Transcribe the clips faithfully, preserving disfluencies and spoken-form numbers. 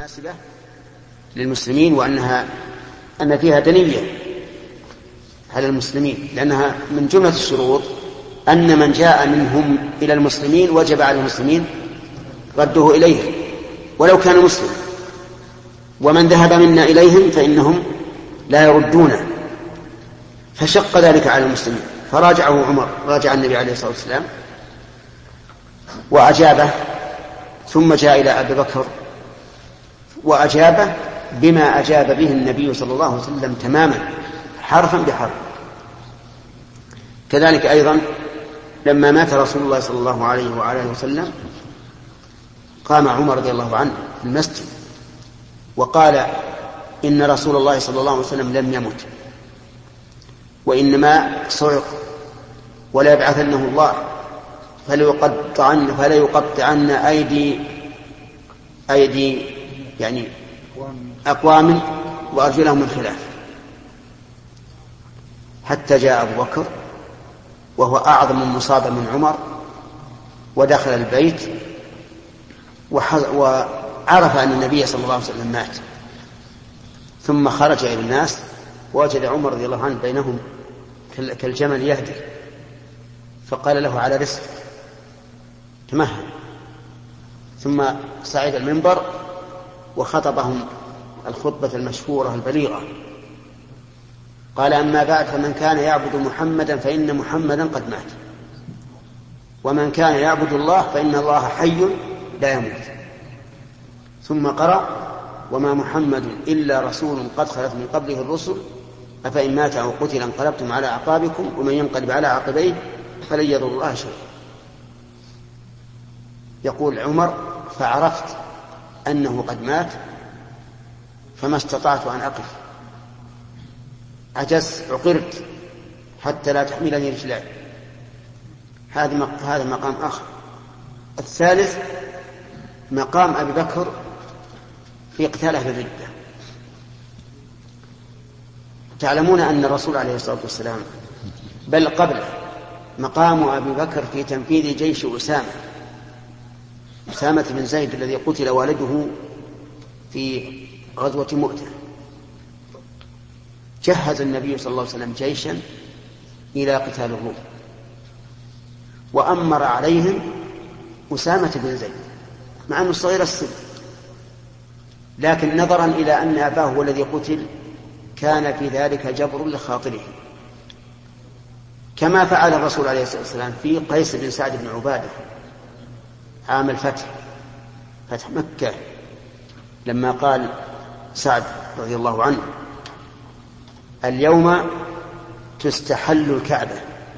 مناسبة للمسلمين وأنها أن فيها دنية على المسلمين، لأنها من جملة الشروط أن من جاء منهم إلى المسلمين وجب على المسلمين رده إليهم ولو كان مسلم، ومن ذهب منا إليهم فإنهم لا يردونه، فشق ذلك على المسلمين. فراجعه عمر، راجع النبي عليه الصلاة والسلام وأجابه، ثم جاء إلى أبي بكر وأجابه بما أجاب به النبي صلى الله عليه وسلم تماما حرفا بحرف. كذلك أيضا لما مات رسول الله صلى الله عليه وآله وسلم قام عمر رضي الله عنه في المسجد وقال إن رسول الله صلى الله عليه وسلم لم يمت وإنما صعق ولا يبعثنه الله فليقطعن فليقطعن أيدي أيدي يعني أقوام وأرجلهم من خلاف، حتى جاء أبو بكر وهو أعظم مصابا من عمر ودخل البيت وعرف أن النبي صلى الله عليه وسلم مات، ثم خرج إلى الناس ووجد عمر رضي الله عنه بينهم كالجمل يهدي، فقال له على رسل تمهل، ثم صعد المنبر وخطبهم الخطبة المشهورة البليغة، قال أما بعد فمن كان يعبد محمدا فإن محمدا قد مات، ومن كان يعبد الله فإن الله حي لا يموت، ثم قرأ وما محمد إلا رسول قد خلت من قبله الرسل أفإن مات أو قتل انقلبتم على أعقابكم ومن ينقلب على عقبيه فلن يضر الله شيئا. يقول عمر فعرفت أنه قد مات فما استطعت أن أقف، عجزت عقرت حتى لا تحملني رجلاي. هذا مقام آخر. الثالث مقام أبي بكر في قتال أهل الردة. تعلمون أن الرسول عليه الصلاة والسلام بل قبله مقام أبي بكر في تنفيذ جيش أسامة أسامة بن زيد الذي قتل والده في غزوة مؤتة. جهز النبي صلى الله عليه وسلم جيشا إلى قتال الروم وأمر عليهم أسامة بن زيد مع أنه صغير السن، لكن نظرا إلى أن أباه هو الذي قتل كان في ذلك جبر لخاطره، كما فعل الرسول عليه الصلاة والسلام في قيس بن سعد بن عبادة عام الفتح فتح مكة، لما قال سعد رضي الله عنه اليوم تستحل الكعبة،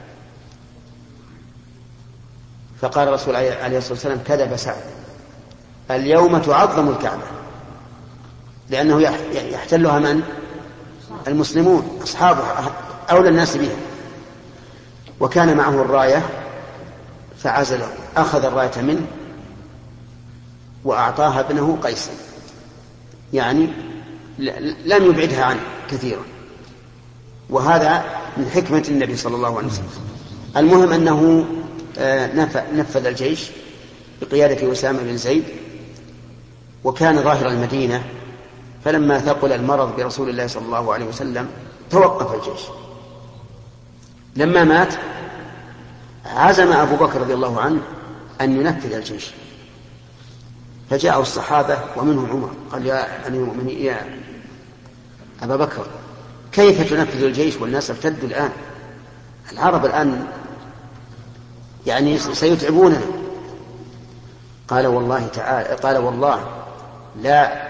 فقال الرسول عليه الصلاة والسلام كذب سعد، اليوم تعظم الكعبة، لأنه يحتلها من؟ المسلمون أصحابه أولى الناس بها. وكان معه الراية فعزله، أخذ الراية منه وأعطاها ابنه قيس، يعني لم يبعدها عنه كثيرا، وهذا من حكمة النبي صلى الله عليه وسلم. المهم أنه نفذ الجيش بقيادة أسامة بن زيد، وكان ظاهر المدينة، فلما ثقل المرض برسول الله صلى الله عليه وسلم توقف الجيش. لما مات عزم أبو بكر رضي الله عنه أن ينفذ الجيش، فجاءوا الصحابة ومنهم عمر قال يا أمير المؤمنين يا أبا بكر كيف تنفذ الجيش والناس ارتدوا الآن؟ العرب الآن يعني سيتعبوننا. قال والله تعالى قال والله لا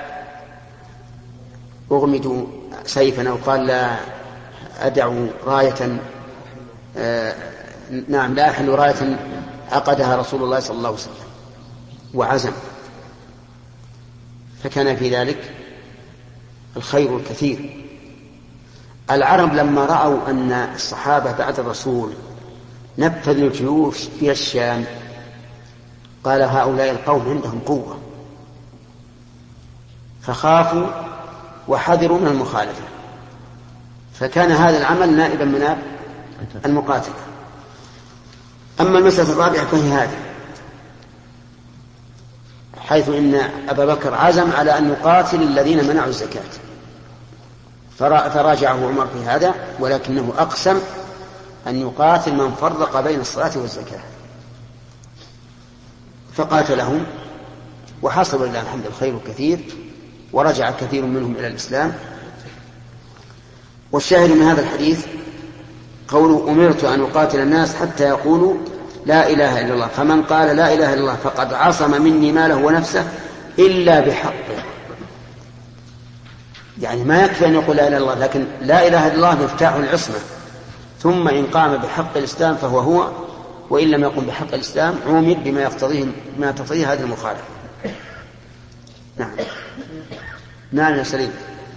أغمد سيفا، أو قال لا أدع راية آه نعم لا أحل راية عقدها رسول الله صلى الله عليه وسلم، وعزم. فكان في ذلك الخير الكثير. العرب لما رأوا أن الصحابة بعد الرسول نفذوا الجيوش في الشام قال هؤلاء القوم عندهم قوة، فخافوا وحذروا من المخالفة، فكان هذا العمل نائبا من المقاتلة. أما المسألة الرابعة فهي هذه: حيث إن أبا بكر عزم على أن يقاتل الذين منعوا الزكاة، فراجعه عمر في هذا، ولكنه أقسم أن يقاتل من فرق بين الصلاة والزكاة، فقاتلهم وحصل لله الحمد الخير كثير، ورجع كثير منهم إلى الإسلام. والشاهد من هذا الحديث قول أمرت أن أقاتل الناس حتى يقولوا لا إله إلا الله، فمن قال لا إله إلا الله فقد عصم مني ماله ونفسه إلا بحقه. يعني ما يكفي أن يقول لا إله إلا الله، لكن لا إله إلا الله مفتاح العصمة، ثم إن قام بحق الإسلام فهو هو، وإن لم يقم بحق الإسلام عومد بما يقتضيه ما تقتضيه هذه المخالفة. نعم. نعم يا سليم.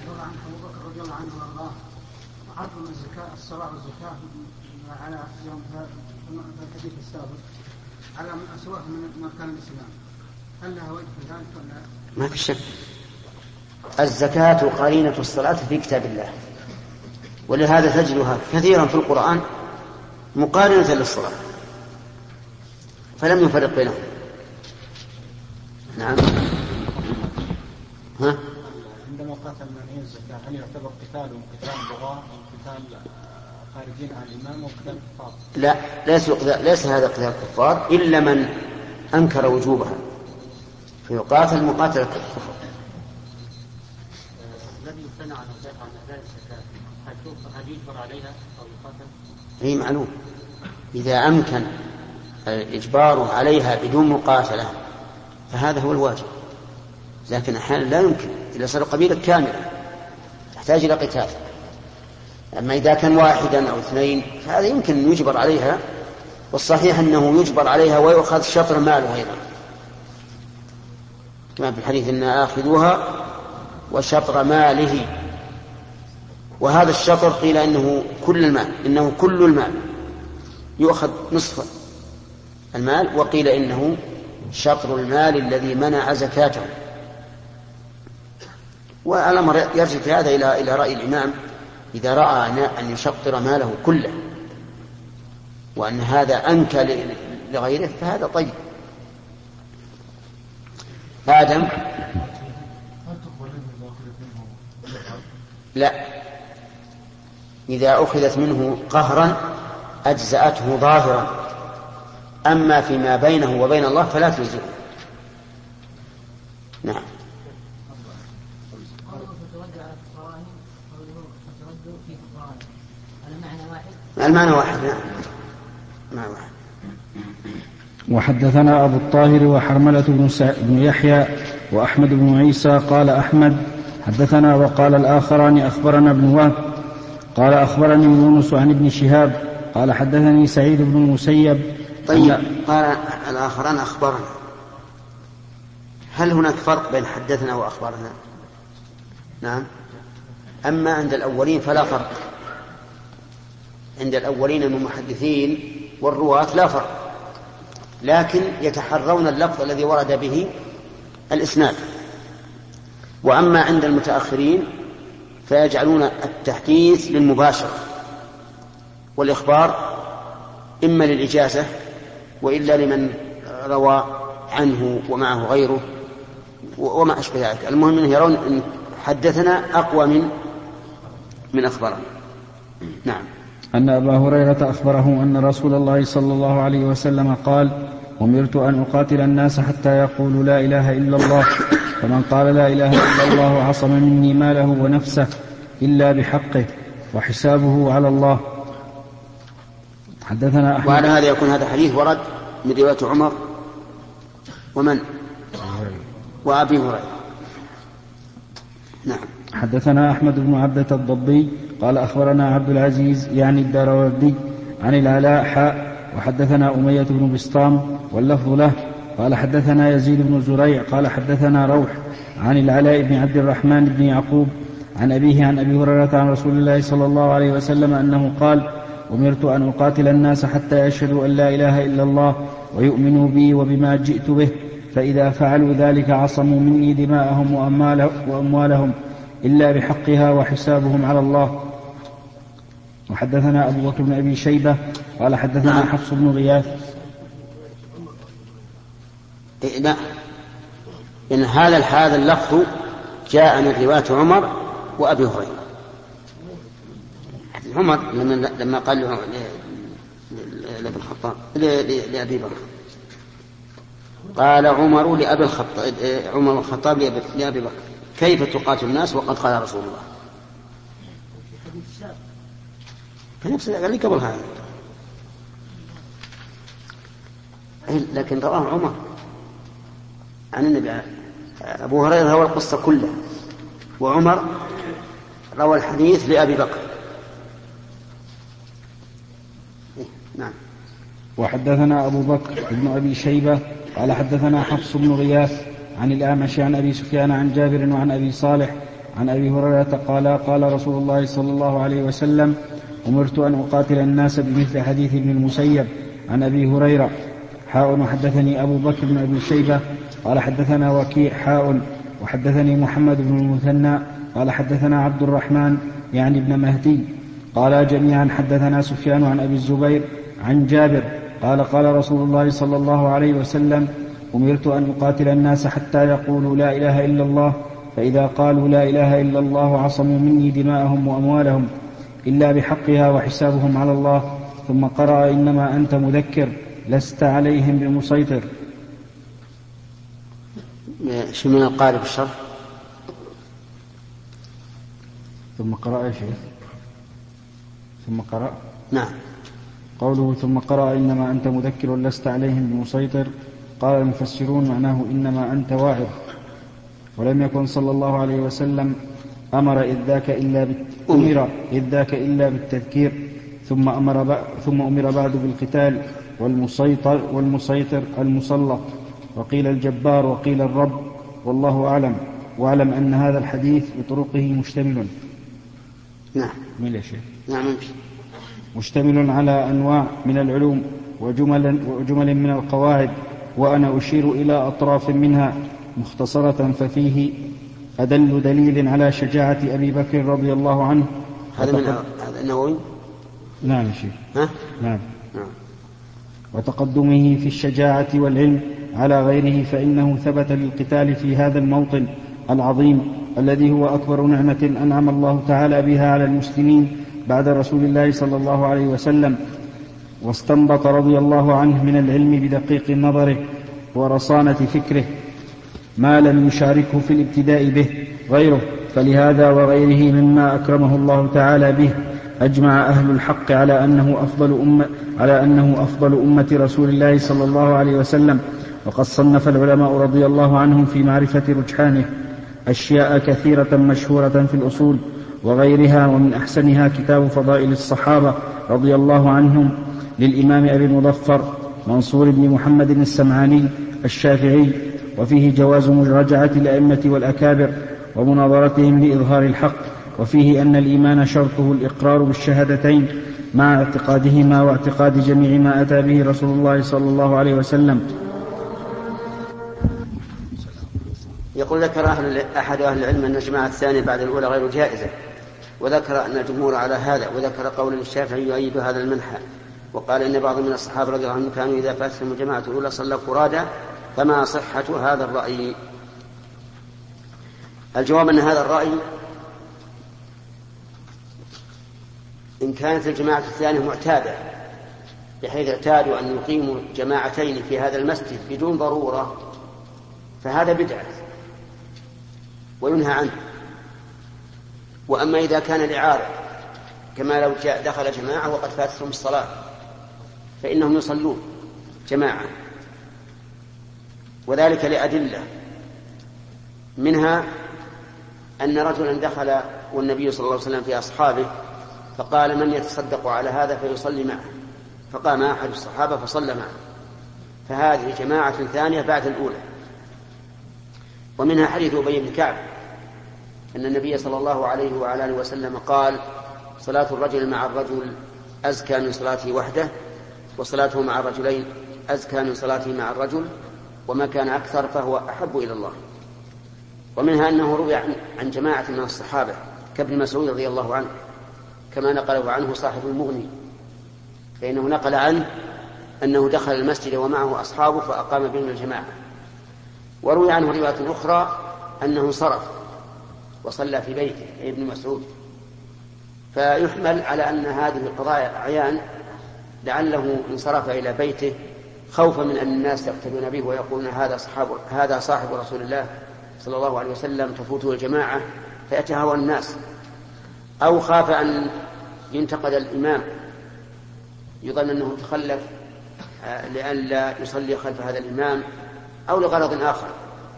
عرض الزكاة الصلاة والزكاة على يوم الحديث السابق على من أسواه من أركان الإسلام، هل لها وجه في ذلك ولا؟ ما في شك، الزكاة قرينة الصلاة في كتاب الله، ولهذا تجدها كثيرا في القرآن مقارنة للصلاة، فلم يفرق بينهم. نعم. ها؟ عندما قاتل منعي الزكاة هل يعتبر قتالهم قتال بغاة أو قتال خارجين عن الإمام أو قتال كفار؟ لا، ليس, ليس هذا قتال كفار إلا من أنكر وجوبها، فيقاتل مقاتل الكفار. الذي يمتنع عن أداء الزكاة هل يجبر عليها أو يقاتل؟ أي معلوم، إذا أمكن الإجبار عليها بدون مقاتلة فهذا هو الواجب، لكن أحيانا لا يمكن، إذا صار قبيلة كاملة تحتاج إلى قتال. أما إذا كان واحدا أو اثنين فهذا يمكن أن يجبر عليها، والصحيح أنه يجبر عليها ويؤخذ شطر ماله أيضا، كما في الحديث إن آخذوها وشطر ماله، وهذا الشطر قيل إنه كل المال، إنه كل المال يؤخذ نصف المال، وقيل إنه شطر المال الذي منع زكاته. والأمر يرجع في هذا إلى إلى رأي الإمام، إذا رأى أن يشطر ماله كله وأن هذا أنكى لغيره فهذا طيب. آدم لا، إذا أخذت منه قهرا أجزأته ظاهرا، أما فيما بينه وبين الله فلا تجزئه. نعم. المعنى واحد. نعم، معنى واحد. وحدثنا أبو الطاهر وحرملة بن, سع... بن يحيى وأحمد بن عيسى قال أحمد حدثنا، وقال الآخران أخبرنا ابن وهب قال أخبرني يونس عن ابن شهاب قال حدثني سعيد بن المسيب. طيب أن... قال الآخران أخبرنا، هل هناك فرق بين حدثنا وأخبرنا؟ نعم. أما عند الأولين فلا فرق، عند الأولين من المحدثين والرواة لا فرق، لكن يتحرون اللفظ الذي ورد به الإسناد. وأما عند المتأخرين فيجعلون التحديث للمباشرة والإخبار إما للإجازة وإلا لمن روى عنه ومعه غيره وما أشبه ذلك. المهم أنه يرون أن حدثنا أقوى من من أخبرنا. نعم. أن أبا هريرة أخبره أن رسول الله صلى الله عليه وسلم قال: أمرت أن أقاتل الناس حتى يقولوا لا إله إلا الله، فمن قال لا إله إلا الله عصم مني ماله ونفسه إلا بحقه وحسابه على الله. حدثنا أحمد. وعلى هذا يكون هذا حديث ورد من رواية عمر ومن وأبي هريرة. نعم. حدثنا أحمد بن عبدة الضبي قال أخبرنا عبد العزيز يعني الدراوردي عن العلاء حاء وحدثنا أمية بن بسطام واللفظ له قال حدثنا يزيد بن زريع قال حدثنا روح عن العلاء بن عبد الرحمن بن يعقوب عن أبيه عن أبي هريرة عن رسول الله صلى الله عليه وسلم أنه قال: أمرت أن أقاتل الناس حتى يشهدوا أن لا إله إلا الله ويؤمنوا بي وبما جئت به، فإذا فعلوا ذلك عصموا مني دماءهم وأموالهم إلا بحقها وحسابهم على الله. وحدثنا أبو بكر بن أبي شيبة قال حدثنا حفص بن غياث. لا إن هذا هذا اللفظ جاء من رواية عمر وأبي هريرة. عمر لما قال له لابن الخطاب لأبي بكر قال عمر لأبي الخطاب عمر الخطاب لأبي بكر كيف تقاتل الناس وقد قال رسول الله. فنفس قال لي قبل هذا لكن رواه عمر عن النبي. أبو هريرة روى القصة كلها وعمر روى الحديث لأبي بكر. نعم. وحدثنا أبو بكر بن أبي شيبة قال حدثنا حفص بن غياث عن الأعمش عن أبي سفيان عن جابر وعن أبي صالح عن أبي هريرة قال قال رسول الله صلى الله عليه وسلم أمرت أن أقاتل الناس بمثل حديث ابن المسيب عن أبي هريرة. حاء وحدثني أبو بكر بن أبي شيبة قال حدثنا وكيع حاء وحدثني محمد بن المثنى قال حدثنا عبد الرحمن يعني ابن مهدي قال جميعا حدثنا سفيان عن أبي الزبير عن جابر قال قال رسول الله صلى الله عليه وسلم أمرت أن أقاتل الناس حتى يقولوا لا إله إلا الله فإذا قالوا لا إله إلا الله عصموا مني دماءهم وأموالهم إلا بحقها وحسابهم على الله. ثم قرأ إنما أنت مذكر لست عليهم بمسيطر. شو من القارئ الشرح؟ ثم قرأ يا شيخ ثم قرأ نعم قوله ثم قرأ إنما أنت مذكر لست عليهم بمسيطر. قال المفسرون معناه إنما أنت واعظ. ولم يكن صلى الله عليه وسلم أمر إذ ذاك إلا بت... أمر إذ ذاك إلا بالتذكير ثم أمر ب... ثم أمر بعد بالقتال والمسيطر والمسيطر المسلط وقيل الجبار وقيل الرب والله أعلم. واعلم أن هذا الحديث بطرقه مشتمل نعم من يا شيخ نعم مشتمل على أنواع من العلوم وجمل, وجمل من القواعد وأنا أشير إلى أطراف منها مختصرة ففيه أدل دليل على شجاعة أبي بكر رضي الله عنه. هذا من هذا النووي. نعم يا شيخ ها؟ نعم. نعم وتقدمه في الشجاعة والعلم على غيره فإنه ثبت للقتال في هذا الموطن العظيم الذي هو أكبر نعمة أنعم الله تعالى بها على المسلمين بعد رسول الله صلى الله عليه وسلم. واستنبط رضي الله عنه من العلم بدقيق نظره ورصانة فكره ما لم يشاركه في الابتداء به غيره. فلهذا وغيره مما أكرمه الله تعالى به أجمع أهل الحق على أنه أفضل أمة, على أنه أفضل أمة رسول الله صلى الله عليه وسلم. وقد صنف العلماء رضي الله عنهم في معرفة رجحانه أشياء كثيرة مشهورة في الأصول وغيرها ومن أحسنها كتاب فضائل الصحابة رضي الله عنهم للإمام أبي المظفر منصور بن محمد السمعاني الشافعي وفيه جواز مراجعة الأئمة والأكابر ومناظرتهم لإظهار الحق وفيه أن الإيمان شرطه الإقرار بالشهادتين مع اعتقادهما واعتقاد جميع ما أتى به رسول الله صلى الله عليه وسلم. يقول ذكر أهل أحد أهل العلم أن الجماعة الثانية بعد الأولى غير جائزة وذكر أن الجمهور على هذا وذكر قول الشافعي يؤيد هذا المنحى وقال إن بعض من الصحابة رضي الله عنهم كانوا إذا فاتهم الجماعة الأولى صلوا فرادى فما صحة هذا الرأي. الجواب أن هذا الرأي إن كانت الجماعة الثانية معتادة بحيث اعتادوا أن يقيموا جماعتين في هذا المسجد بدون ضرورة فهذا بدعة وينهى عنه. وأما إذا كان لعارض كما لو جاء دخل جماعة وقد فاتتهم الصلاة فإنهم يصلون جماعة وذلك لأدلة منها أن رجلا دخل والنبي صلى الله عليه وسلم في أصحابه فقال من يتصدق على هذا فيصلي معه فقام أحد الصحابة فصلى معه فهذه جماعة ثانية بعد الأولى. ومنها حديث أبي بن كعب أن النبي صلى الله عليه وعلى آله وسلم قال صلاة الرجل مع الرجل أزكى من صلاته وحده وصلاته مع الرجلين أزكى من صلاته مع الرجل وما كان أكثر فهو أحب إلى الله. ومنها أنه روي عن جماعة من الصحابة كابن مسعود رضي الله عنه كما نقله عنه صاحب المغني فإنه نقل عنه أنه دخل المسجد ومعه أصحابه فأقام بهم الجماعة وروي عنه رواية أخرى أنه صرف وصلى في بيته ابن مسعود. فيحمل على أن هذه القضايا أعيان، لعله انصرف إلى بيته خوفا من أن الناس يقتدون به ويقولون هذا صحاب هذا صاحب رسول الله صلى الله عليه وسلم تفوته الجماعة فيتهاوى الناس، أو خاف أن ينتقد الإمام يظن أنه تخلف لئلا يصلي خلف هذا الإمام، أو لغرض آخر.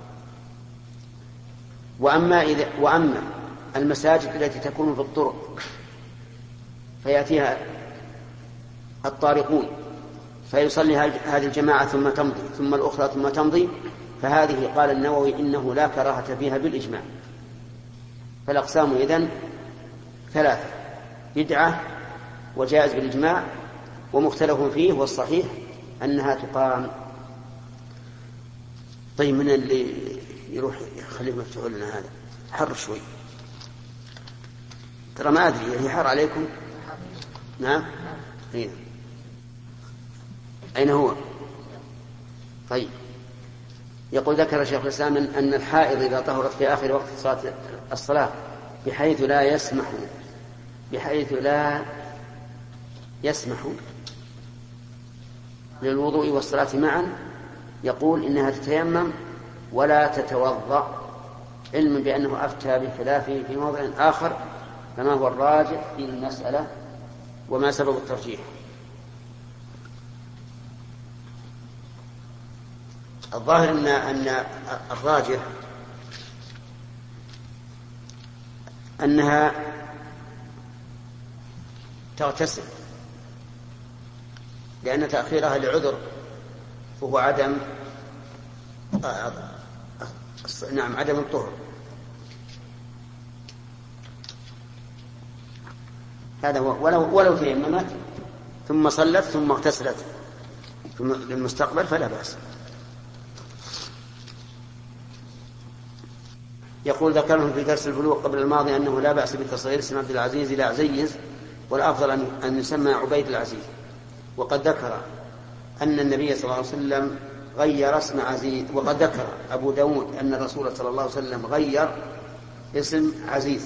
وأما, إذا وأما المساجد التي تكون في الطرق فيأتيها الطارقون فيصلي هذه الجماعة ثم تمضي ثم الأخرى ثم تمضي، فهذه قال النووي إنه لا كراهة فيها بالإجماع. فالأقسام إذن ثلاثة: بدعة وجائز بالإجماع ومختلف فيه، والصحيح أنها تقام. طيب من اللي يروح يخليه مفتوح لنا؟ هذا حر شوي ترى، ما أدري هي حر عليكم. نعم هنا. أين هو؟ طيب. يقول ذكر شيخ الإسلام أن الحائض إذا طهرت في آخر وقت صلاة الصلاة بحيث لا يسمح بحيث لا يسمح للوضوء والصلاة معا، يقول إنها تتيمم ولا تتوضأ، علما بأنه أفتى بخلافه في موضع آخر، فما هو الراجح في المسألة وما سبب الترجيح؟ الظاهر أن أن الراجح أنها تغتسل، لأن تأخيرها لعذر فهو عدم نعم عدم الطهر. هذا هو. ولو ولو تيممت ثم صلت ثم اغتسلت للمستقبل فلا بأس. يقول ذكرهم في درس البلوغ قبل الماضي أنه لا بأس بتصغير اسم عبد العزيز إلى عزيز، والأفضل أن يسمى عبيد العزيز. وقد ذكر أن النبي صلى الله عليه وسلم غير اسم عزيز، وقد ذكر أبو داود أن الرسول صلى الله عليه وسلم غير اسم عزيز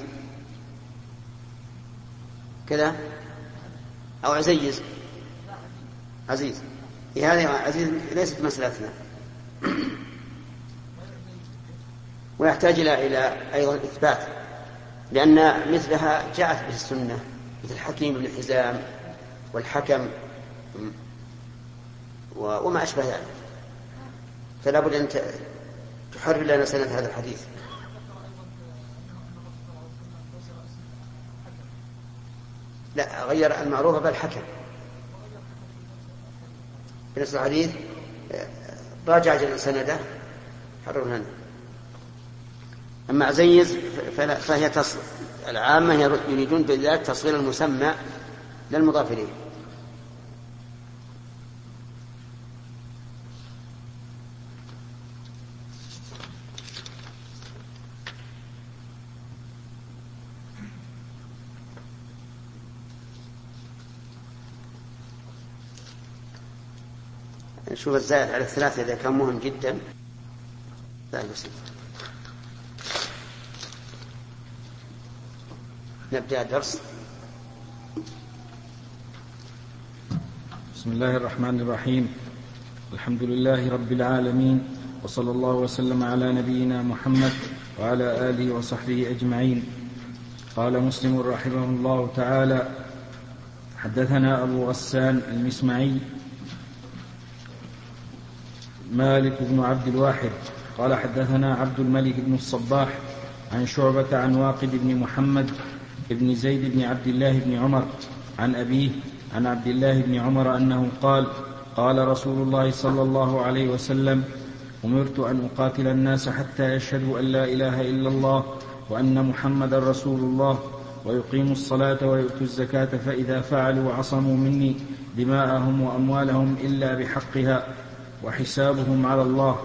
كذا أو عزيز عزيز. هذه عزيز ليست مسألتنا، ويحتاج إلى أيضا إثبات، لأن مثلها جاءت به السنة، مثل حكيم بن حزام والحكم وما أشبه ذلك، فلا بد أن تحرر لنا سنة هذا الحديث. لا، غير المعروف بالحكم بنص الحديث. راجع سنده حرر لنا. أما عزيز فهي تصل العامة يريدون بذلك تصغير المسمى للمضاف إليه. نشوف الزائد على الثلاثة إذا كان مهم جدا. لا بسيط. نبدأ الدرس. بسم الله الرحمن الرحيم. الحمد لله رب العالمين، وصلى الله وسلم على نبينا محمد وعلى آله وصحبه أجمعين. قال مسلم رحمه الله تعالى: حدثنا أبو غسان المسمعي مالك بن عبد الواحد قال حدثنا عبد الملك بن الصباح عن شعبة عن واقد بن محمد بن زيد بن عبد الله بن عمر عن أبيه عن عبد الله بن عمر أنه قال: قال رسول الله صلى الله عليه وسلم: أمرت أن أقاتل الناس حتى يشهدوا أن لا إله إلا الله وأن محمد رسول الله ويقيموا الصلاة ويؤتوا الزكاة، فإذا فعلوا عصموا مني دماءهم وأموالهم إلا بحقها وحسابهم على الله.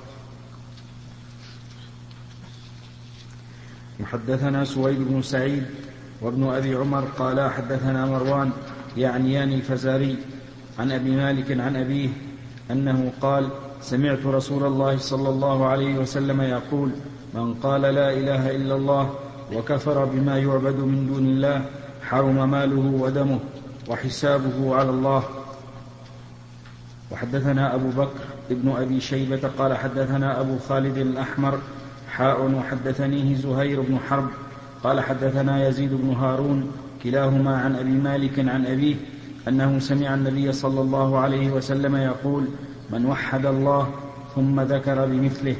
حدثنا سويد بن سعيد وابن أبي عمر قال حدثنا مروان يعنيان الفزاري عن أبي مالك عن أبيه أنه قال: سمعت رسول الله صلى الله عليه وسلم يقول: من قال لا إله إلا الله وكفر بما يعبد من دون الله حرم ماله ودمه وحسابه على الله. وحدثنا أبو بكر ابن أبي شيبة قال حدثنا أبو خالد الأحمر حاء وحدثنيه زهير بن حرب قال حدثنا يزيد بن هارون كلاهما عن أبي مالك عن أبيه أنه سمع النبي صلى الله عليه وسلم يقول: من وحد الله ثم ذكر بمثله.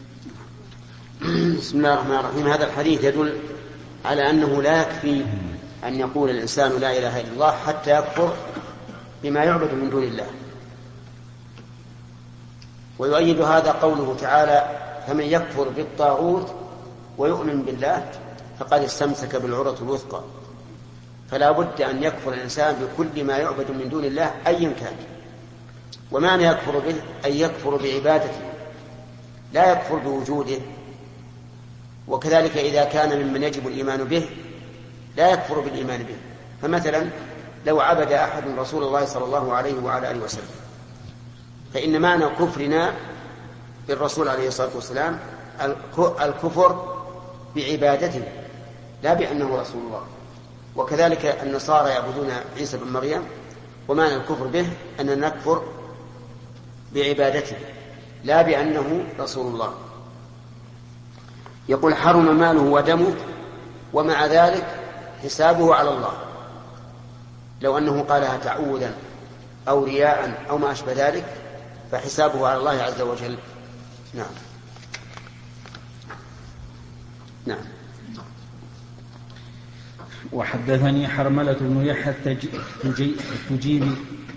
بسم الله الرحمن الرحيم. هذا الحديث يدل على أنه لا يكفي أن يقول الإنسان لا إله إلا الله حتى يكفر بما يعبد من دون الله. ويؤيد هذا قوله تعالى: فمن يكفر بالطاغوت ويؤمن بالله فقد استمسك بالعروة الوثقى. فلا بد أن يكفر الإنسان بكل ما يعبد من دون الله أيا كان. ومعنى يكفر به أي يكفر بعبادته، لا يكفر بوجوده. وكذلك إذا كان ممن يجب الإيمان به لا يكفر بالإيمان به. فمثلا لو عبد أحد رسول الله صلى الله عليه وعلى آله وسلم فإن معنى كفرنا بالرسول عليه الصلاة والسلام الكفر بعبادته لا بأنه رسول الله. وكذلك النصارى يعبدون عيسى بن مريم، ومعنى الكفر به أن نكفر بعبادته لا بأنه رسول الله. يقول: حرم ماله ودمه، ومع ذلك حسابه على الله. لو أنه قالها تعوذا أو رياء أو ما أشبه ذلك فحسابه على الله عز وجل. نعم نعم. وحدثني حرملة بن يحيى التجيبي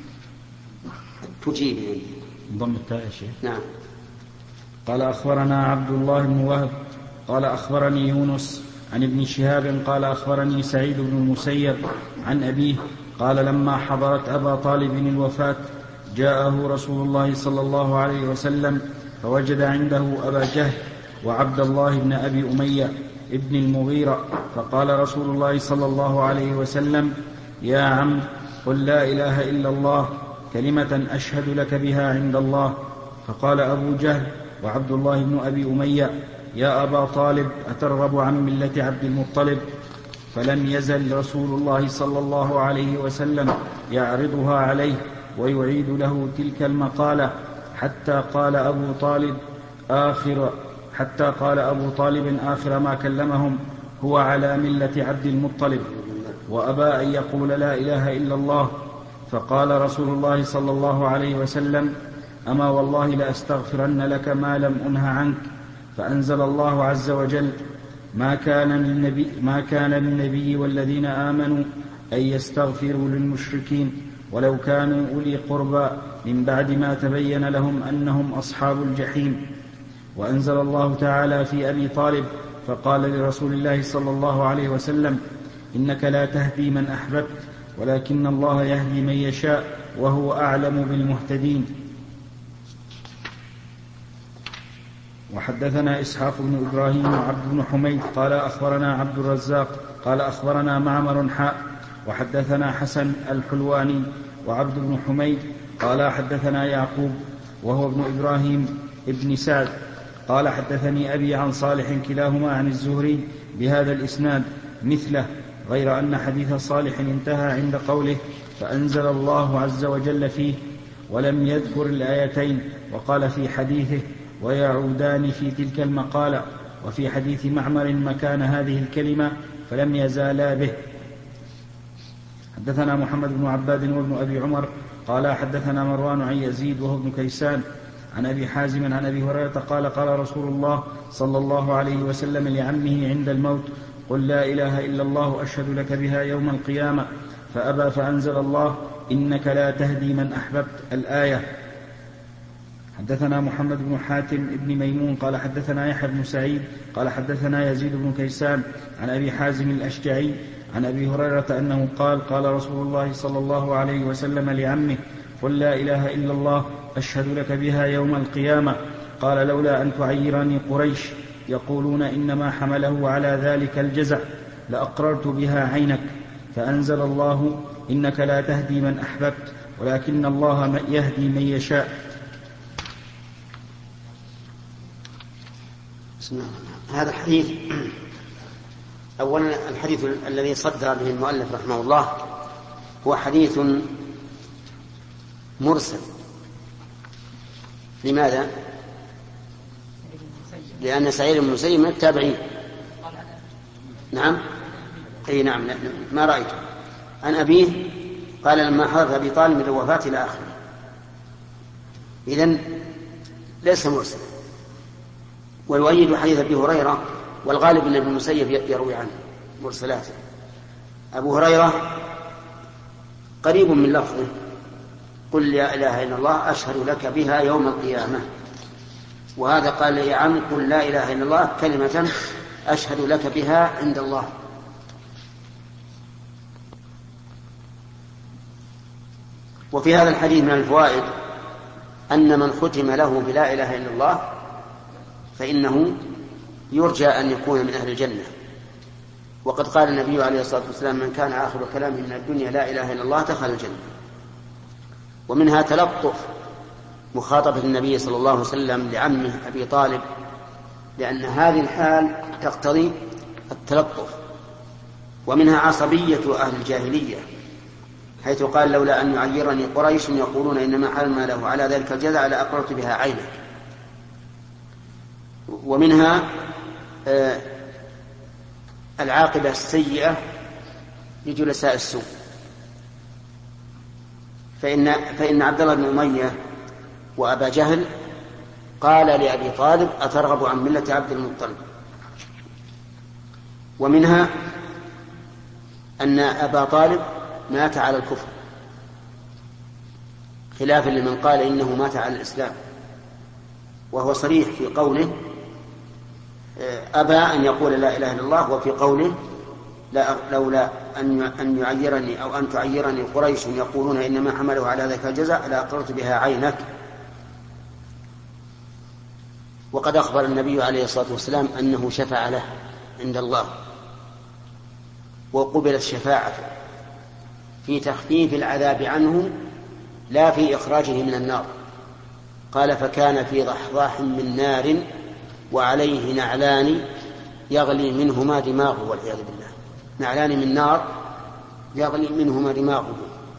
تجيبي ضم التاء يا شيخ. نعم. قال أخبرنا عبد الله بن وهب قال أخبرني يونس عن ابن شهاب قال أخبرني سعيد بن المسيب عن أبيه قال: لما حضرت أبا طالب الوفاة جاءه رسول الله صلى الله عليه وسلم فوجد عنده أبا جهل وعبد الله بن أبي أمية ابن المغيرة، فقال رسول الله صلى الله عليه وسلم: يا عم، قل لا إله إلا الله كلمة أشهد لك بها عند الله. فقال أبو جهل وعبد الله بن أبي أمية: يا أبا طالب، أترغب عن ملة عبد المطلب؟ فلم يزل رسول الله صلى الله عليه وسلم يعرضها عليه ويعيد له تلك المقالة حتى قال أبو طالب آخر حتى قال أبو طالب آخر ما كلمهم: هو على ملة عبد المطلب، وأبى أن يقول لا إله إلا الله. فقال رسول الله صلى الله عليه وسلم: أما والله لأستغفرن لك ما لم أنه عنك. فأنزل الله عز وجل: ما كان للنبي, ما كان للنبي والذين آمنوا أن يستغفروا للمشركين ولو كانوا أولي قربى من بعد ما تبين لهم أنهم أصحاب الجحيم. وأنزل الله تعالى في أبي طالب فقال لرسول الله صلى الله عليه وسلم: إنك لا تهدي من أحببت ولكن الله يهدي من يشاء وهو أعلم بالمهتدين. وحدثنا إسحاق بن إبراهيم وعبد بن حميد قال أخبرنا عبد الرزاق قال أخبرنا معمر حاء وحدثنا حسن الحلواني وعبد بن حميد قال حدثنا يعقوب وهو ابن إبراهيم ابن سعد قال حدثني أبي عن صالح كلاهما عن الزهري بهذا الإسناد مثله، غير أن حديث صالح انتهى عند قوله: فأنزل الله عز وجل فيه، ولم يذكر الآيتين، وقال في حديثه: ويعودان في تلك المقالة، وفي حديث معمر مكان هذه الكلمة فلم يزالا به. حدثنا محمد بن عباد وابن أبي عمر قال حدثنا مروان عن يزيد وهو ابن كيسان عن أبي حازم عن أبي هريرة قال قال رسول الله صلى الله عليه وسلم لعمه عند الموت: قل لا إله إلا الله أشهد لك بها يوم القيامة، فأبى، فأنزل الله: إنك لا تهدي من أحببت، الآية. حدثنا محمد بن حاتم بن ميمون قال حدثنا يحيى بن سعيد قال حدثنا يزيد بن كيسان عن أبي حازم الأشجعي عن أبي هريرة أنه قال قال رسول الله صلى الله عليه وسلم لعمه: قل لا إله إلا الله أشهد لك بها يوم القيامة. قال: لولا أن تعيرني قريش يقولون إنما حمله على ذلك الجزع لأقررت بها عينك. فأنزل الله: إنك لا تهدي من أحببت ولكن الله يهدي من يشاء. بسم الله. هذا الحديث أولا الحديث الذي صدر به المؤلف رحمه الله هو حديث مرسل. لماذا؟ لأن سعيد بن المسيب من التابعين. نعم أي نعم ما رأيته عن أبيه قال لما حضر أبي طالب من الوفاة إلى آخره. إذن ليس مرسل. ويؤيد حديث أبي هريرة والغالب أن ابن المسيب يروي عنه مرسلاته. أبو هريرة قريب من لفظه قل لا إله إلا الله أشهد لك بها يوم القيامة. وهذا قال يا عم قل لا إله إلا الله كلمة أشهد لك بها عند الله. وفي هذا الحديث من الفوائد أن من ختم له بلا إله إلا الله فإنه يرجى أن يكون من أهل الجنة. وقد قال النبي عليه الصلاة والسلام من كان آخر كلامه من الدنيا لا إله إلا الله دخل الجنة. ومنها تلطف مخاطبة النبي صلى الله عليه وسلم لعمه أبي طالب لأن هذه الحال تقتضي التلطف. ومنها عصبية أهل الجاهلية حيث قال لولا أن يعيرني قريش يقولون إنما حرم له على ذلك الجزع لأقررت بها عينه. ومنها آه العاقبة السيئة لجلساء السوء. فإن, فإن عبد الله بن أمية وأبا جهل قال لأبي طالب أترغب عن ملة عبد المطلب. ومنها أن أبا طالب مات على الكفر خلافا لمن قال إنه مات على الإسلام وهو صريح في قوله أبى أن يقول لا إله إلا الله وفي قوله لا لولا أن يعيرني أو أن تعيرني قريش يقولون إنما حمله على ذلك الجزاء لأقررت بها عينك. وقد أخبر النبي عليه الصلاة والسلام أنه شفع له عند الله وقبلت شفاعته في تخفيف العذاب عنه لا في إخراجه من النار. قال فكان في ضحضاح من نار وعليه نعلان يغلي منهما دماغه والعياذ بالله. نعلان من نار يغلي منهما دماغه.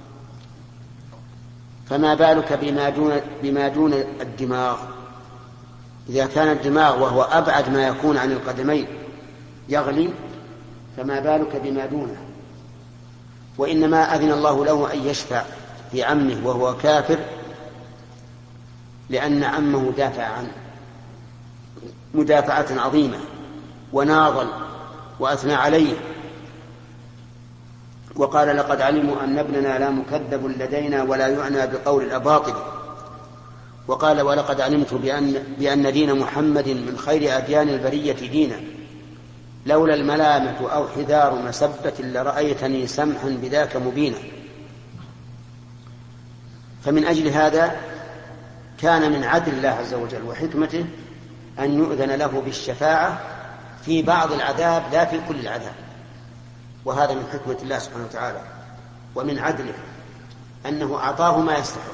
فما بالك بما دون, بما دون الدماغ؟ إذا كان الدماغ وهو أبعد ما يكون عن القدمين يغلي فما بالك بما دونه. وإنما أذن الله له أن يشفع في عمه وهو كافر لأن عمه دافع عنه مدافعة عظيمة وناضل وأثنى عليه وقال لقد علموا أن ابننا لا مكذب لدينا ولا يعنى بقول الأباطل. وقال ولقد علمت بأن, بأن دين محمد من خير أديان البرية دينا لولا الملامة أو حذار مسبة لرأيتني سمحا بذاك مبينا. فمن أجل هذا كان من عدل الله عز وجل وحكمته أن يؤذن له بالشفاعة في بعض العذاب لا في كل العذاب. وهذا من حكمة الله سبحانه وتعالى ومن عدله أنه أعطاه ما يستحق.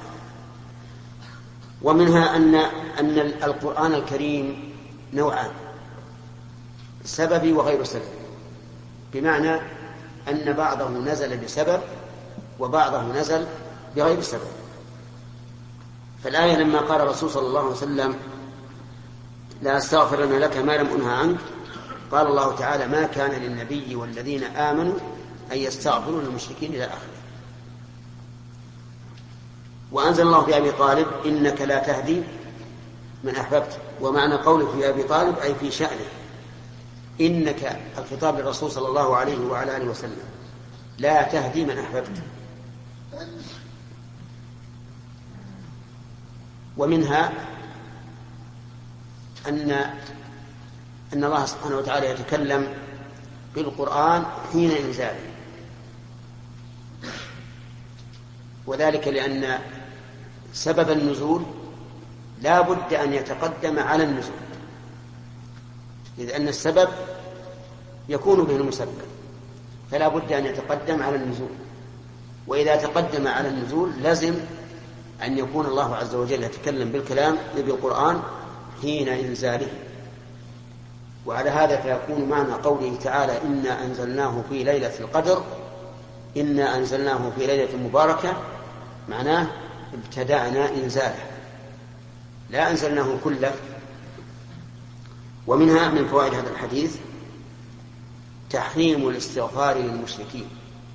ومنها أن, أن القرآن الكريم نوعان سببي وغير سبب بمعنى أن بعضه نزل بسبب وبعضه نزل بغير سبب. فالآية لما قال الرسول صلى الله عليه وسلم لا أستغفرن لك ما لم أنهى عنك قال الله تعالى ما كان للنبي والذين آمنوا أن يستغفروا للمشركين إلى آخره. وأنزل الله في أبي طالب إنك لا تهدي من أحببت. ومعنى قوله في أبي طالب أي في شأنه إنك الخطاب للرسول صلى الله عليه وعلى آله وسلم لا تهدي من أحببت. ومنها أن أن الله سبحانه وتعالى يتكلم بالقرآن حين إنزاله وذلك لأن سبب النزول لا بد أن يتقدم على النزول إذ أن السبب يكون به المسبب فلا بد أن يتقدم على النزول. وإذا تقدم على النزول لازم أن يكون الله عز وجل يتكلم بالكلام بالقرآن حين إنزاله. وعلى هذا فيكون معنى قوله تعالى إنا أنزلناه في ليلة القدر، إنا أنزلناه في ليلة مباركة، معناه ابتدأنا إنزاله لا أنزلناه كله. ومنها من فوائد هذا الحديث تحريم الاستغفار للمشركين،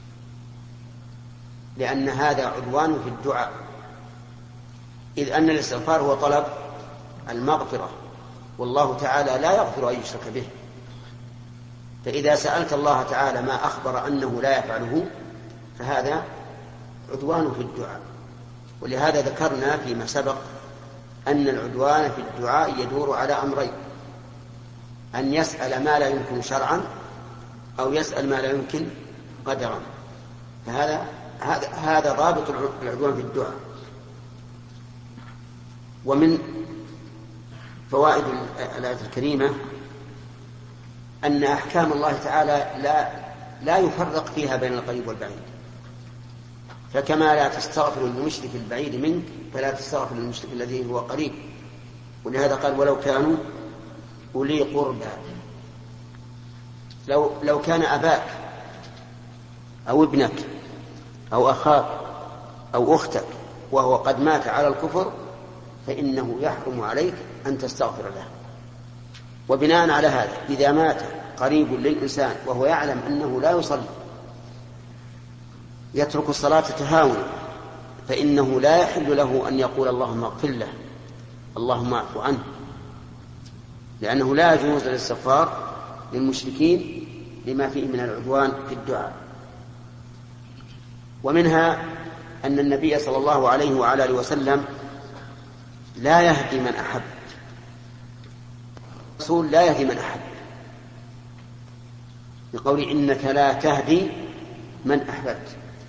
لأن هذا عدوان في الدعاء، إذ أن الاستغفار هو طلب المغفرة، والله تعالى لا يغفر أن يشرك به، فإذا سألت الله تعالى ما أخبر أنه لا يفعله فهذا عدوان في الدعاء. ولهذا ذكرنا فيما سبق أن العدوان في الدعاء يدور على أمرين: أن يسأل ما لا يمكن شرعا، أو يسأل ما لا يمكن قدرا. فهذا هذا هذا ضابط العدوان في الدعاء. ومن فوائد الآية الكريمة أن أحكام الله تعالى لا لا يفرق فيها بين القريب والبعيد، فكما لا تستغفر للمشرك البعيد منك فلا تستغفر للمشرك الذي هو قريب. ولهذا قال ولو كانوا أولي قربى. لو لو كان أباك أو ابنك أو أخاك أو أختك وهو قد مات على الكفر فإنه يحرم عليك أن تستغفر له. وبناء على هذا إذا مات قريب للإنسان وهو يعلم أنه لا يصلي، يترك الصلاة تهاونا، فإنه لا يحل له أن يقول اللهم اغفر له، اللهم اعف عنه، لأنه لا يجوز الاستغفار للمشركين لما فيه من العدوان في الدعاء. ومنها أن النبي صلى الله عليه وعلى آله وسلم لا يهدي من أحب، الرسول لا يهدي من أحب، بقول إنك لا تهدي من أحببت.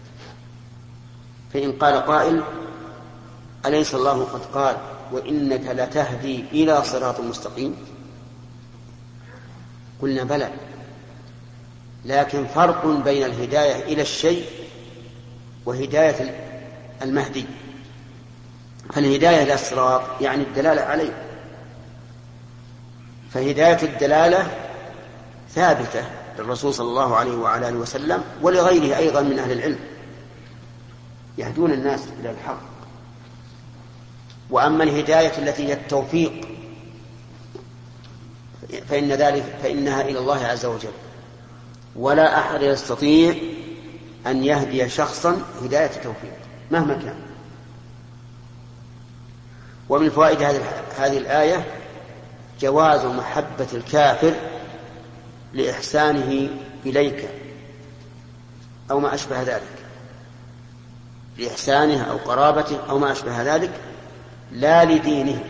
فإن قال قائل أليس الله قد قال وإنك لتهدي إلى صراط مستقيم؟ قلنا بلى، لكن فرق بين الهداية إلى الشيء وهداية المهدي. فالهداية إلى الصراط يعني الدلالة عليه، فهداية الدلالة ثابتة للرسول صلى الله عليه وعلى آله وسلم ولغيره أيضا من أهل العلم يهدون الناس إلى الحق. وأما الهداية التي هي التوفيق فإن ذلك فإنها إلى الله عز وجل، ولا أحد يستطيع أن يهدي شخصا هداية توفيق مهما كان. ومن فوائد هذه الآية جواز محبة الكافر لإحسانه إليك أو ما أشبه ذلك، لإحسانه أو قرابته أو ما أشبه ذلك، لا لدينه.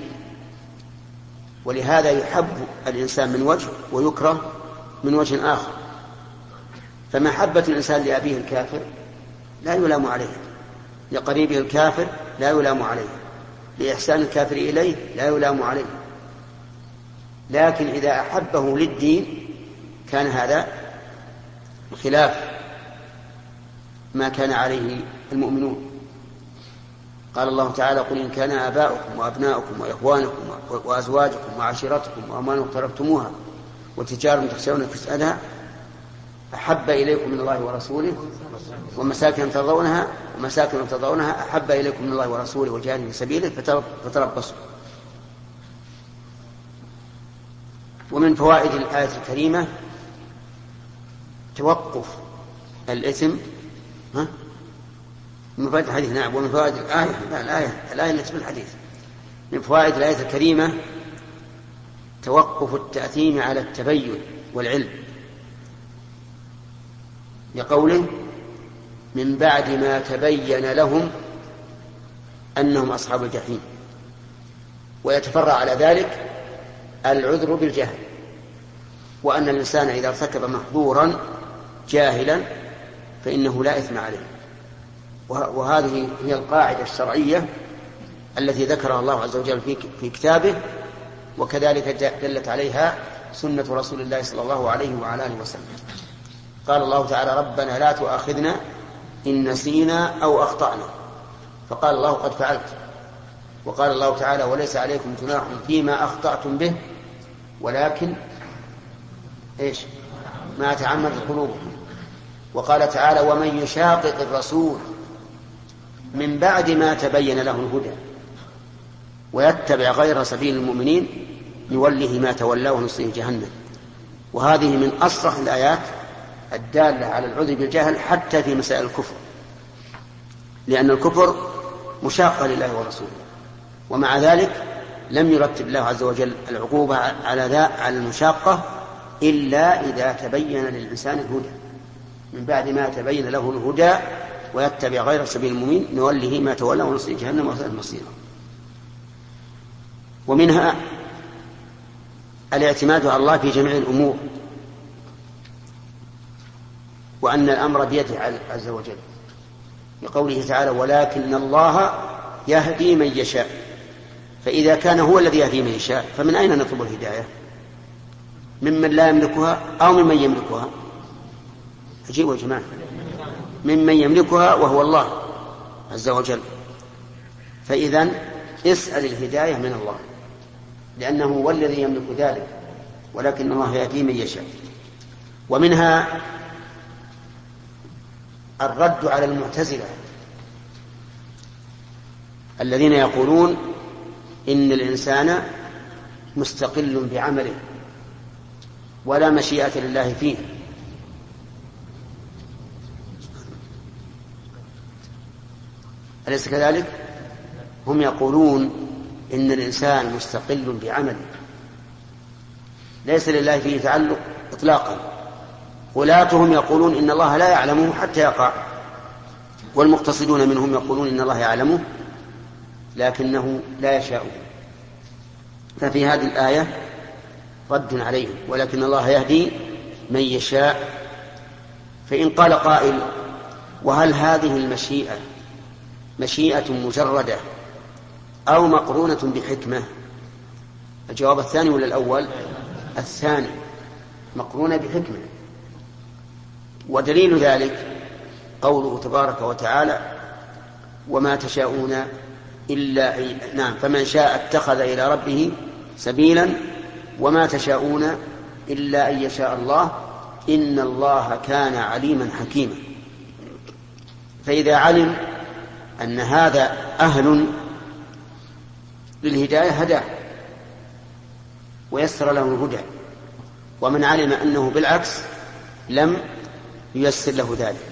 ولهذا يحب الإنسان من وجه ويكره من وجه آخر. فمحبة الإنسان لأبيه الكافر لا يلام عليه، لقريبه الكافر لا يلام عليه، لإحسان الكافر إليه لا يلام عليه. لكن إذا أحبه للدين كان هذا خلاف ما كان عليه المؤمنون. قال الله تعالى قل إن كان آباؤكم وأبناؤكم وإخوانكم وأزواجكم وعشيرتكم وأموال اقترفتموها وتجارة تخشون كسادها أحب إليكم من الله ورسوله ومساكن ترضونها ومساكن ترضونها أحب إليكم من الله ورسوله وجهاد في سبيله فتربصوا. ومن فوائد الآية الكريمة توقف الإثم ها من فوائد الحديث نعم ومن فوائد الآية لا الآية الآية التي في الحديث من فوائد الآية الكريمة توقف التأثيم على التبين والعلم، لقوله من بعد ما تبين لهم أنهم أصحاب الجحيم. ويتفرع على ذلك العذر بالجهل، وأن الإنسان إذا ارتكب محظورا جاهلا فإنه لا إثم عليه. وهذه هي القاعدة الشرعية التي ذكرها الله عز وجل في كتابه، وكذلك دلت عليها سنة رسول الله صلى الله عليه وعلى آله وسلم. قال الله تعالى ربنا لا تؤاخذنا إن نسينا أو أخطأنا، فقال الله قد فعلت. وقال الله تعالى وليس عليكم جناح فيما أخطأتم به ولكن إيش ما تعمد قلوبهم. وقال تعالى ومن يشاقق الرسول من بعد ما تبين له الهدى ويتبع غير سبيل المؤمنين يوله ما تولى ونصله جهنم. وهذه من أصرح الآيات الدالة على العذر بالجهل حتى في مسائل الكفر، لأن الكفر مشاقة لله ورسوله، ومع ذلك لم يرتب الله عز وجل العقوبة على ذا على المشاقة إلا إذا تبين للإنسان الهدى. من بعد ما تبين له الهدى ويتبع غير سبيل المؤمنين نوله ما تولى ونصله جهنم وساءت مصيره. ومنها الاعتماد على الله في جميع الأمور، وأن الأمر بيده عز وجل، لقوله تعالى ولكن الله يهدي من يشاء. فإذا كان هو الذي يهدي من يشاء فمن أين نطلب الهداية؟ ممن لا يملكها أو ممن يملكها؟ أجيبوا يا جماعة، ممن يملكها وهو الله عز وجل. فإذن اسأل الهداية من الله، لأنه هو الذي يملك ذلك، ولكن الله يهدي من يشاء. ومنها الرد على المعتزلة الذين يقولون إن الإنسان مستقل بعمله ولا مشيئة لله فيه. أليس كذلك؟ هم يقولون إن الإنسان مستقل بعمله ليس لله فيه تعلق إطلاقا. غلاتهم يقولون إن الله لا يعلمه حتى يقع، والمقتصدون منهم يقولون إن الله يعلمه لكنه لا يشاء. ففي هذه الآية رد عليهم، ولكن الله يهدي من يشاء. فإن قال قائل وهل هذه المشيئة مشيئة مجردة أو مقرونة بحكمة؟ الجواب الثاني ولا الأول؟ الثاني، مقرونة بحكمة. ودليل ذلك قوله تبارك وتعالى وما تشاءون إلا أي... نعم فمن شاء اتخذ إلى ربه سبيلا وما تشاءون إلا أن يشاء الله إن الله كان عليما حكيما. فإذا علم أن هذا أهل للهداية هداه ويسر له الهدى، ومن علم أنه بالعكس لم ييسر له ذلك.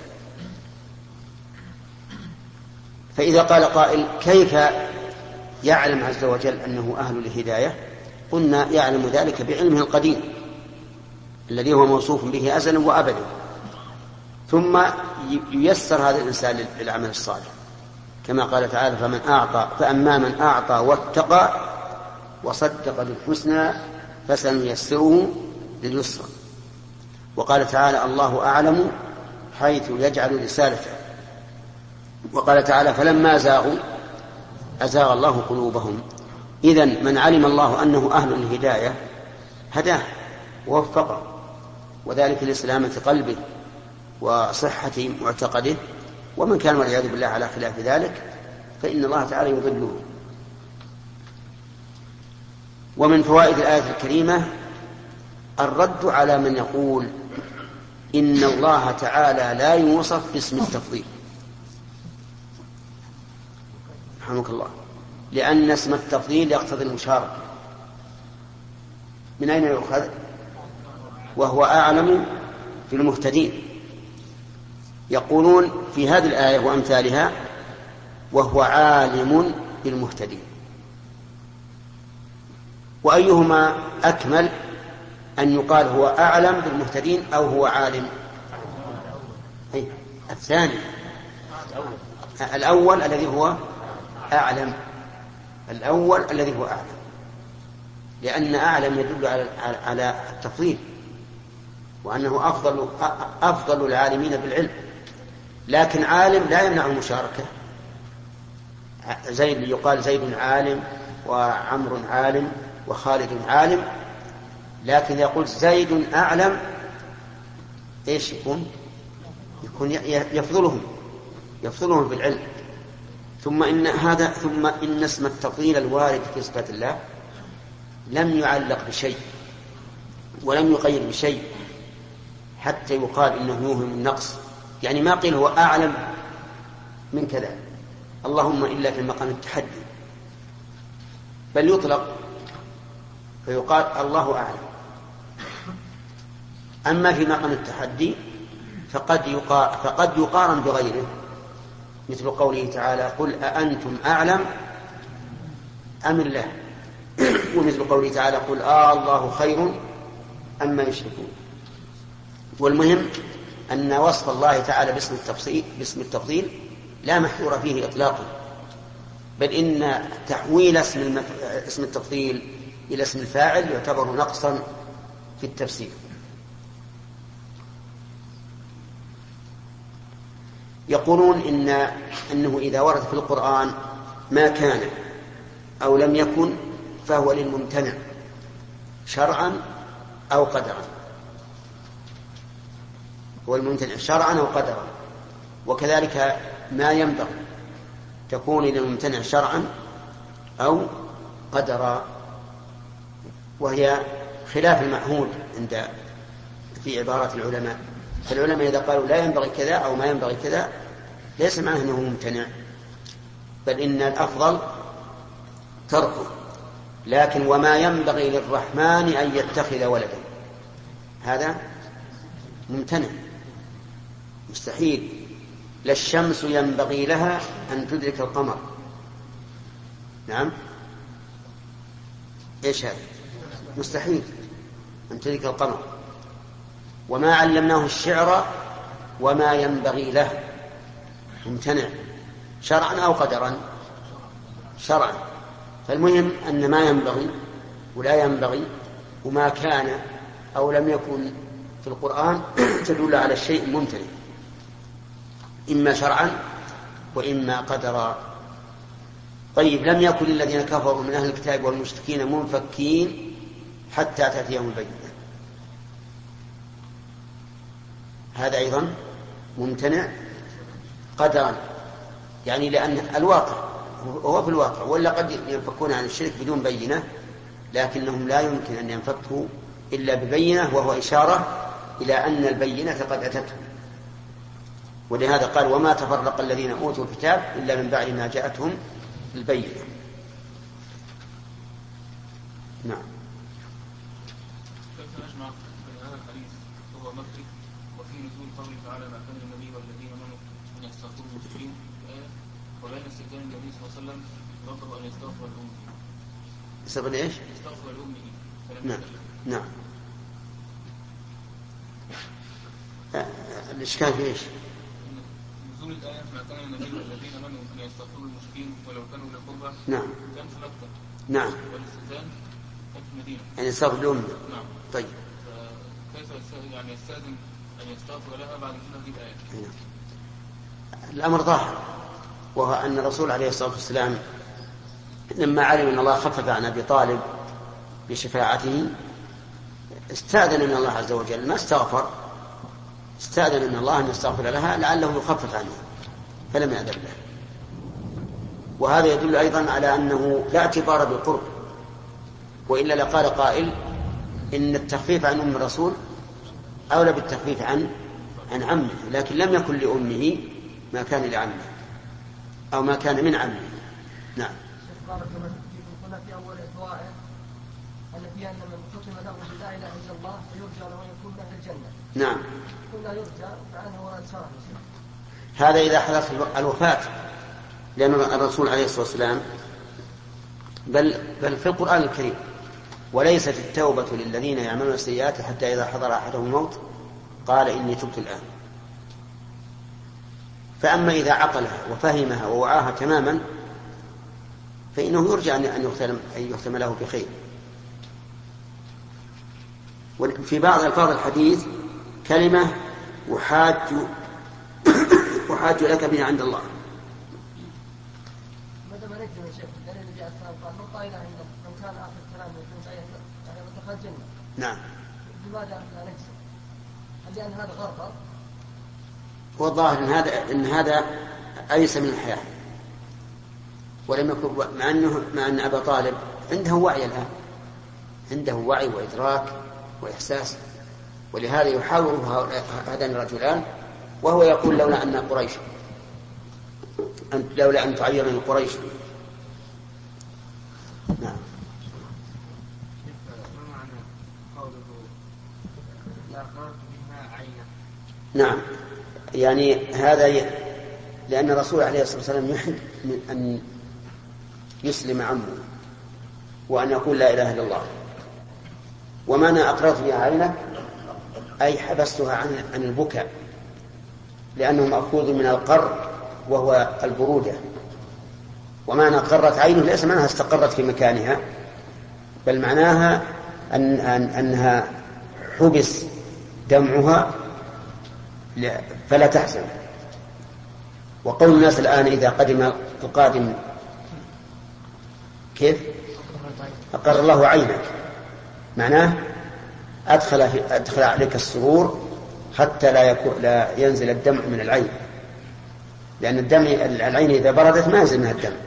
فإذا قال قائل كيف يعلم عز وجل أنه أهل للهداية؟ قلنا يعلم ذلك بعلمه القديم الذي هو موصوف به أزلا وأبدا، ثم ييسر هذا الإنسان للعمل الصالح كما قال تعالى فمن أعطى فأما من أعطى واتقى وصدق بالحسنى فسنيسره لليسرى. وقال تعالى الله أعلم حيث يجعل رسالته. وقال تعالى فلما زاغوا أزاغ الله قلوبهم. إذن من علم الله أنه أهل الهداية هداه ووفقه، وذلك لسلامة قلبه وصحة معتقده. ومن كان والعياذ بالله على خلاف ذلك فإن الله تعالى يضله. ومن فوائد الآية الكريمة الرد على من يقول إن الله تعالى لا يوصف باسم التفضيل، رحمك الله، لأن اسم التفضيل يقتضي المشاركة. من أين يؤخذ؟ وهو أعلم في المهتدين. يقولون في هذه الآية وأمثالها وهو عالم بالمهتدين. وأيهما أكمل أن يقال هو أعلم بالمهتدين أو هو عالم؟ أي الثاني، الأول الذي هو أعلم، الأول الذي هو أعلم، لأن أعلم يدل على التفضيل وأنه أفضل أفضل العالمين بالعلم. لكن عالم لا يمنع المشاركة. زيد يقال زيد عالم وعمر عالم وخالد عالم، لكن يقول زيد أعلم إيش يكون؟ يكون يفضلهم يفضلهم في العلم. ثم إن هذا ثم إن اسم التفضيل الوارد في صفات الله لم يعلق بشيء ولم يقيد بشيء، حتى يقال إنه يوهم النقص، يعني ما قيل هو أعلم من كذا، اللهم إلا في مقام التحدي، بل يطلق فيقال الله أعلم. أما في مقام التحدي فقد يقارن, فقد يقارن بغيره، مثل قوله تعالى قل أأنتم أعلم أم الله، ومثل قوله تعالى قل آه الله خير أما يشركون. والمهم أن وصف الله تعالى باسم التفضيل, باسم التفضيل لا محذور فيه إطلاقا، بل إن تحويل اسم, المف... اسم التفضيل إلى اسم الفاعل يعتبر نقصا في التفسير. يقولون إن أنه إذا ورد في القرآن ما كان أو لم يكن فهو للممتنع شرعا أو قدرا، هو الممتنع شرعا أو قدرا، وكذلك ما ينبغي تكون للممتنع شرعا أو قدرا، وهي خلاف المعهود عند في عبارات العلماء. فالعلماء إذا قالوا لا ينبغي كذا أو ما ينبغي كذا ليس معناه أنه ممتنع، بل إن الأفضل تركه. لكن وما ينبغي للرحمن أن يتخذ ولدا هذا ممتنع مستحيل. لا الشمس ينبغي لها أن تدرك القمر، نعم إيش هذا مستحيل أن تدرك القمر. وما علمناه الشعر وما ينبغي له ممتنع شرعا أو قدرا شرعا. فالمهم أن ما ينبغي ولا ينبغي وما كان أو لم يكن في القرآن تدل على الشيء الممتنع إما شرعا وإما قدرا. طيب لم يكن الذين كفروا من أهل الكتاب والمشركين منفكين حتى تأتيهم البينة، هذا أيضا ممتنع قدرا، يعني لأن الواقع هو في الواقع، ولا قد ينفكون عن الشرك بدون بينة، لكنهم لا يمكن أن ينفكوا إلا ببينة، وهو إشارة إلى أن البينة قد أتتهم. ولهذا قال وما تفرق الذين أوتوا الكتاب إلا من بعد ما جاءتهم البينة. نعم. كيف نجمع بين هذا الحديث هو مكي وفي نزول قوله تعالى ما كان النبي والذين آمنوا أن يستغفروا المشركين في آية، وبين استئذان النبي صلى الله عليه وسلم ربه أن يستغفر لأمه. يستغفر إيش؟ يستغفر لأمه. نعم نعم. الإشكال في إيش؟ نزول الآية ما كان النبي والذين آمنوا أن يستغفروا المشركين ولو كانوا لقربى. نعم. كان في مكة. نعم. والاستئذان كان في المدينة. يعني يستغفر لأمه. نعم. طيب. كيف يعني يستأذن أن يستغفر لها بعد نزول هذه الآية؟ نعم. الأمر ظاهر، وهو أن الرسول عليه الصلاة والسلام لما علم أن الله خفف عن أبي طالب بشفاعته استأذن من الله عز وجل، ما استغفر، استأذن من الله أن يستغفر لها لعله يخفف عنها، فلم يأذن له. وهذا يدل أيضا على أنه لا اعتبار بالقرب، وإلا لقال قائل إن التخفيف عن أم الرسول أولى بالتخفيف عن عن عمه، لكن لم يكن لأمه ما كان لعمه أو ما كان من عمه. نعم. قال كما قلنا في أول الفوائد أن فيها أن من ختم له لا إله إلا الله فيرجى له أن يكون له الجنة. نعم. قلنا يرجى فعنه ورد شرع. هذا إذا حدث الوفاة، لأن الرسول عليه الصلاة والسلام بل بل في القرآن الكريم وليست التوبة للذين يعملون السيئات حتى إذا حضر أحدهم الموت قال إني تبت الآن. فأما إذا عقلها وفهمها ووعاها تماما فإنه يرجى أن يختم, أن يختم له بخير. وفي بعض ألفاظ الحديث كلمة وحاج وحاج لك بها عند الله. ماذا ما نجم يا شيخ؟ قال النبي عليه الصلاة والسلام من قال عنده من كان آخر كلام يكون سيئة يعني دخل الجنة. نعم. لماذا لا نجزم؟ هل لأن هذا غرض؟ هو الظاهر إن هذا إن هذا أيس من الحياة، ولم يكن مع أنه مع أن أبا طالب عنده وعي الآن، عنده وعي وإدراك وإحساس، ولهذا يحاوره هذان الرجلان وهو يقول لولا أن قريش لولا أن تعيرني قريش. نعم. نعم، يعني هذا ي... لأن الرسول عليه الصلاة والسلام يحب من أن يسلم عمه وأن يقول لا إله إلا الله. ومعنى أقررت بها عينه أي حبستها عن عن البكاء، لأنه مأخوذ من القر وهو البرودة. ومعنى قرت عينه ليس معناها استقرت في مكانها، بل معناها أن أن أنها حبس دمعها فلا تحزن. وقول الناس الآن إذا قدم القادم كيف أقر الله عينك، معناه أدخل, أدخل عليك السرور حتى لا, يكون لا ينزل الدمع من العين، لأن الدمع العين إذا بردت ما ينزل منها الدمع.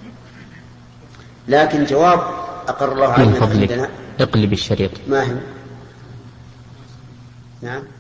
لكن جواب أقر الله عينك عندنا اقلب الشريط. ما هم. نعم.